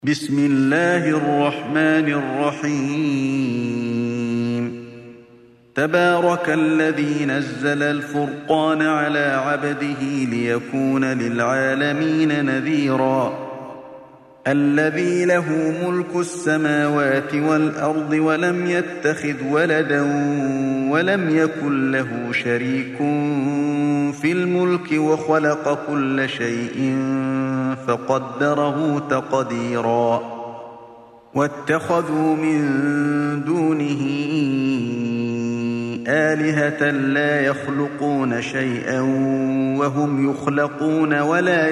بسم الله الرحمن الرحيم. تبارك الذي نزل الفرقان على عبده ليكون للعالمين نذيرا. الذي له ملك السماوات والأرض ولم يتخذ ولدا ولم يكن له شريك في الملك وخلق كل شيء فقدره تقديرا. واتخذوا من دونه آلهة لا يخلقون شيئا وهم يخلقون ولا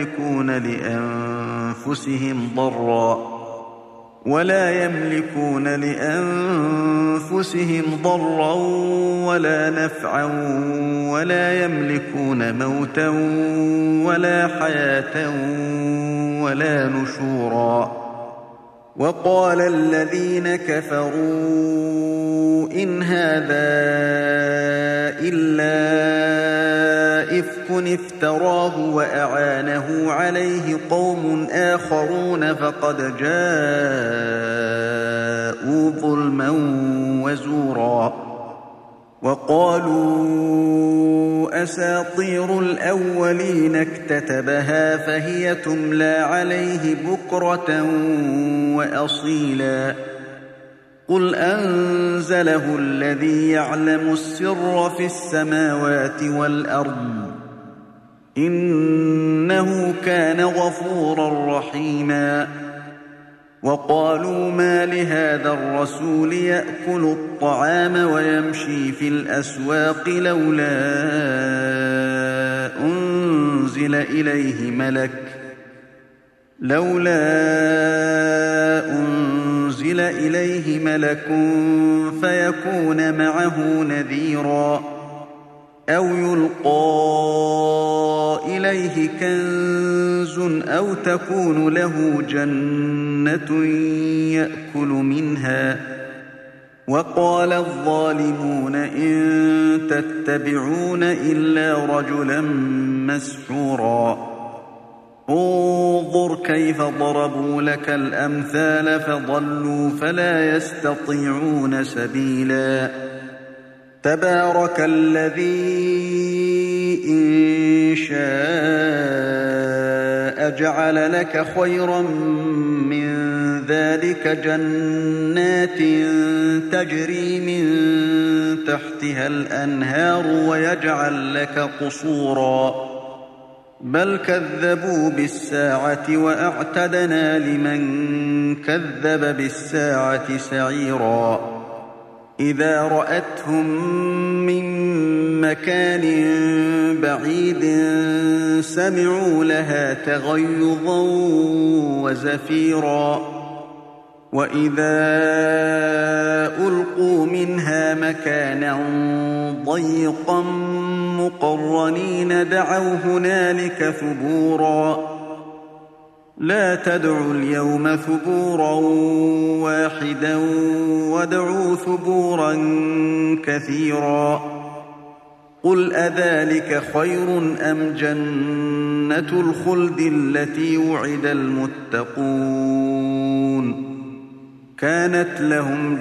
يملكون لأنفسهم ضرا ولا نفعا ولا يملكون موتا ولا حياة ولا نشورا. وقال الذين كفروا إن هذا إلا إفك افتراه وأعانه عليه قوم آخرون فقد جاءوا ظلما وزورا. وقالوا أساطير الأولين اكتتبها فهي تملى عليه بكرة وأصيلا. قل أنزله الذي يعلم السر في السماوات والأرض إنه كان غفورا رحيما. وقالوا ما لهذا الرسول يأكل الطعام ويمشي في الأسواق لولا أنزل إليه ملك فيكون معه نذيرا أو يلقى إليه كنز أو تكون له جنة يأكل منها. وقال الظالمون إن تتبعون إلا رجلا مسحورا. انظر كيف ضربوا لك الأمثال فضلوا فلا يستطيعون سبيلا. تبارك الذي إن شاء جعل لك خيرا من ذلك جنات تجري من تحتها الأنهار ويجعل لك قصورا. بل كذبوا بالساعة وأعتدنا لمن كذب بالساعة سعيرا. إذا رأتهم من مكان بعيد سمعوا لها تغيظا وزفيرا. وإذا ألقوا منها مكانا ضيقا مقرنين دعوا هنالك ثبورا. لا تدعوا اليوم ثبورا واحدا وادعوا ثبورا كثيرا. قل أذلك خير أم جنة الخلد التي وعد المتقون كانت لهم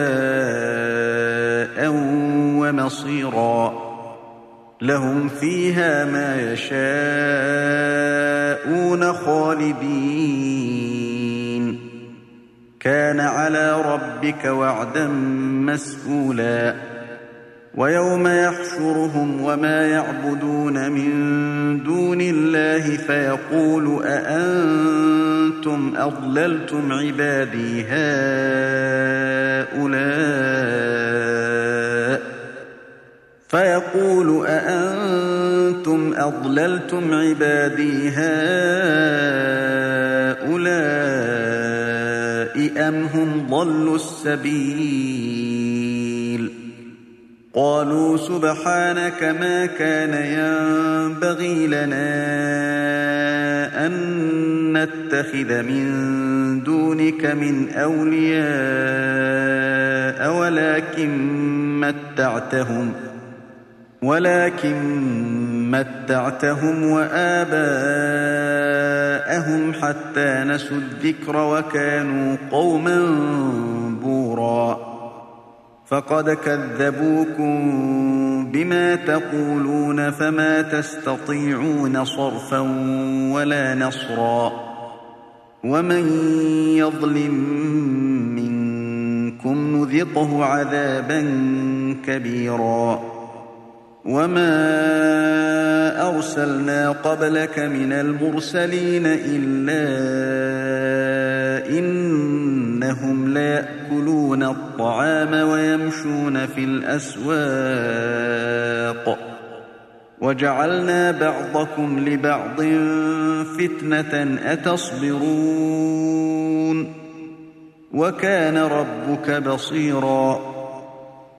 جزاء ومصيرا. لهم فيها ما يشاءون خالدين كان على ربك وعدا مسئولا. ويوم يحشرهم وما يعبدون من دون الله فيقول أأنتم أضللتم عبادي هؤلاء أم هم ضلوا السبيل. قالوا سبحانك ما كان ينبغي لنا أن نتخذ من دونك من أولياء ولكن متعتهم وآباءهم جاءهم حتى نسوا الذكر وكانوا قوما بورا فقد كذبوكم بما تقولون فما تستطيعون صرفا ولا نصرا ومن يظلم منكم نذقه عذابا كبيرا وما أرسلنا قبلك من المرسلين إلا إنهم ليأكلون الطعام ويمشون في الأسواق وجعلنا بعضكم لبعض فتنة أتصبرون وكان ربك بصيرا